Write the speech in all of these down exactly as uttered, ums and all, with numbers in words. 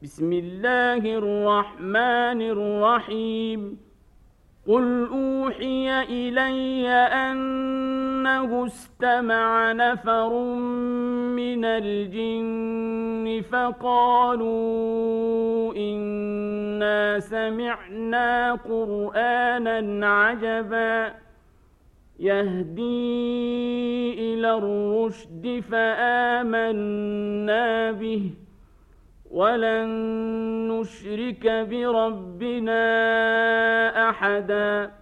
بسم الله الرحمن الرحيم قل أوحي إلي أنه استمع نفر من الجن فقالوا إنا سمعنا قرآنا عجبا يهدي إلى الرشد فآمنا به ولن نشرك بربنا أحدا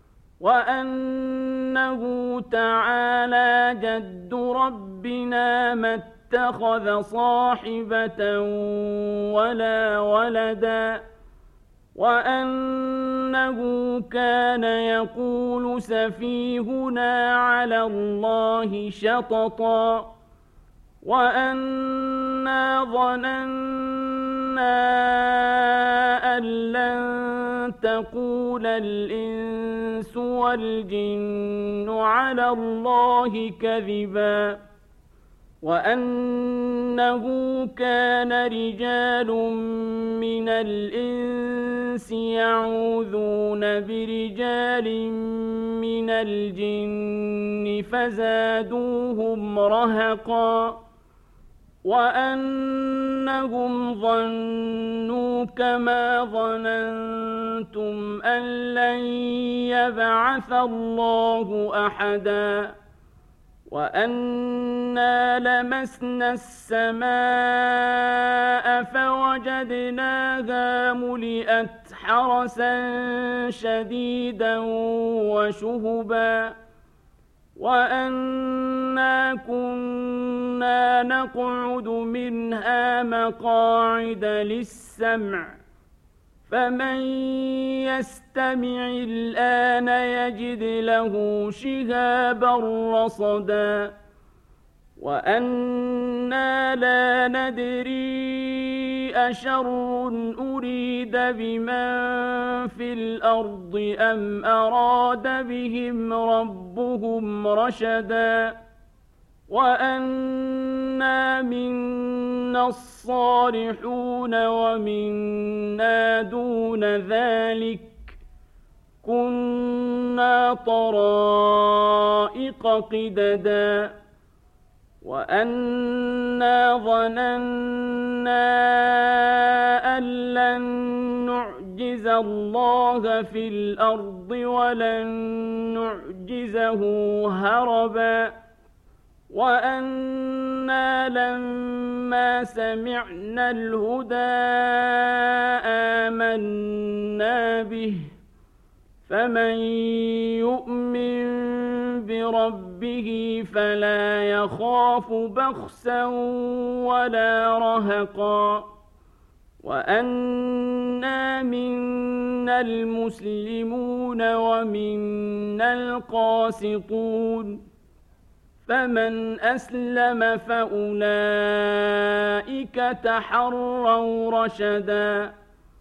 وأنه تعالى جد ربنا ما اتخذ صاحبة ولا ولدا وأنه كان يقول سفيهنا على الله شططا وأنا ظننا أن لن تقول الإنس والجن على الله كذبا وأنه كان رجال من الإنس يعوذون برجال من الجن فزادوهم رهقا وأنهم ظنوا كما ظننتم أن لن يبعث الله أحدا وأنا لمسنا السماء فوجدناها ملئت حرسا شديدا وشهبا وأنا كنا نقعد منها مقاعد للسمع فمن يستمع الآن يجد له شهابا رصدا وأنا لا ندري أشر أريد بمن في الأرض أم أراد بهم ربهم رشدا وأنا منا الصالحون ومنا دون ذلك كنا طرائق قددا وأنا ظننا أن لن نعجز الله في الأرض ولن نعجزه هربا وأنا لما سمعنا الهدى آمنا به فمن يؤمن بربه فلا يخاف بخسا ولا رهقا وأنا منا المسلمون ومنا القاسطون فمن أسلم فأولئك تحروا رشدا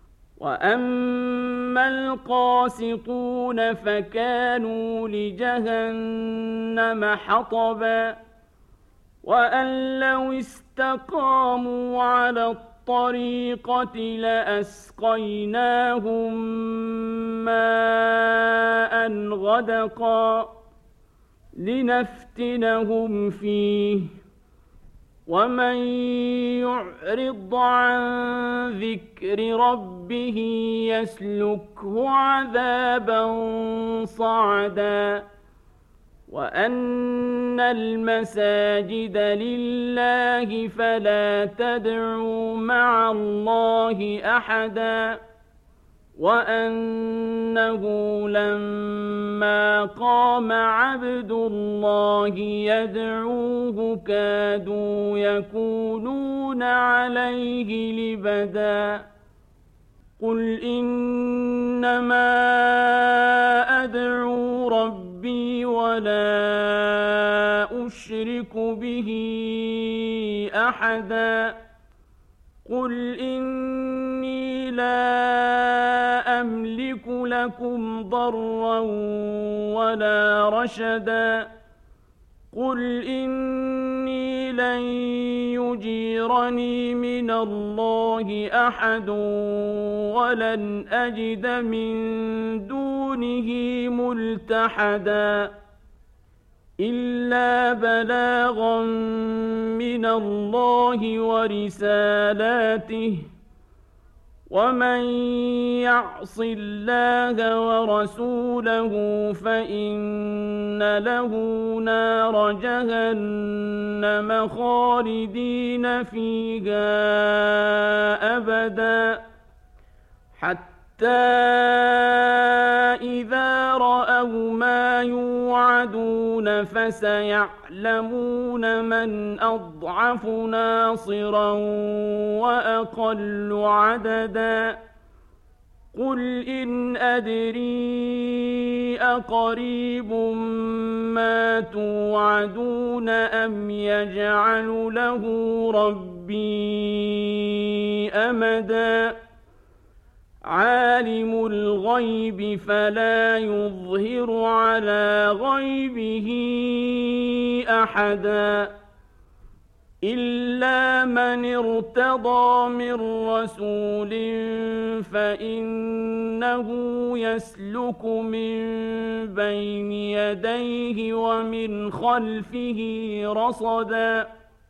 وأما القاسطون فكانوا لجهنم حطبا وأن لو استقاموا على الطريقة لأسقيناهم ماء غدقا لنفتنهم فيه ومن يعرض عن ذكر ربه يسلكه عذابا صعدا وأن المساجد لله فلا تدعوا مع الله أحدا وأنه لما قام عبد الله يدعوه كادوا يكونون عليه لبدا قل إنما أدعو ربي ولا أشرك به أحدا قل إني لا أملك لكم ضرا ولا رشدا قل إني لن يجيرني من الله أحد ولن أجد من دونه ملتحدا إلا بلاغا من الله ورسالاته ومن يعص الله ورسوله فإن له نار جهنم خالدين فيها أبدا حتى إذا رأوا ما يوعدون فسيعلمون من أضعف ناصرا وأقل عددا قل إن أدري أقريب ما توعدون أم يجعل له ربي أمدا عالم الغيب فلا يظهر على غيبه أحدا إلا من ارتضى من رسول فإنه يسلك من بين يديه ومن خلفه رصدا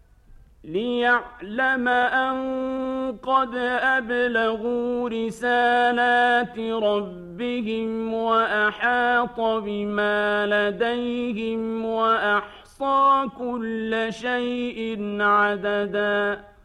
ليعلم أن قد أبلغوا رسالات ربهم وأحاط بما لديهم وأحصى كل شيء عددا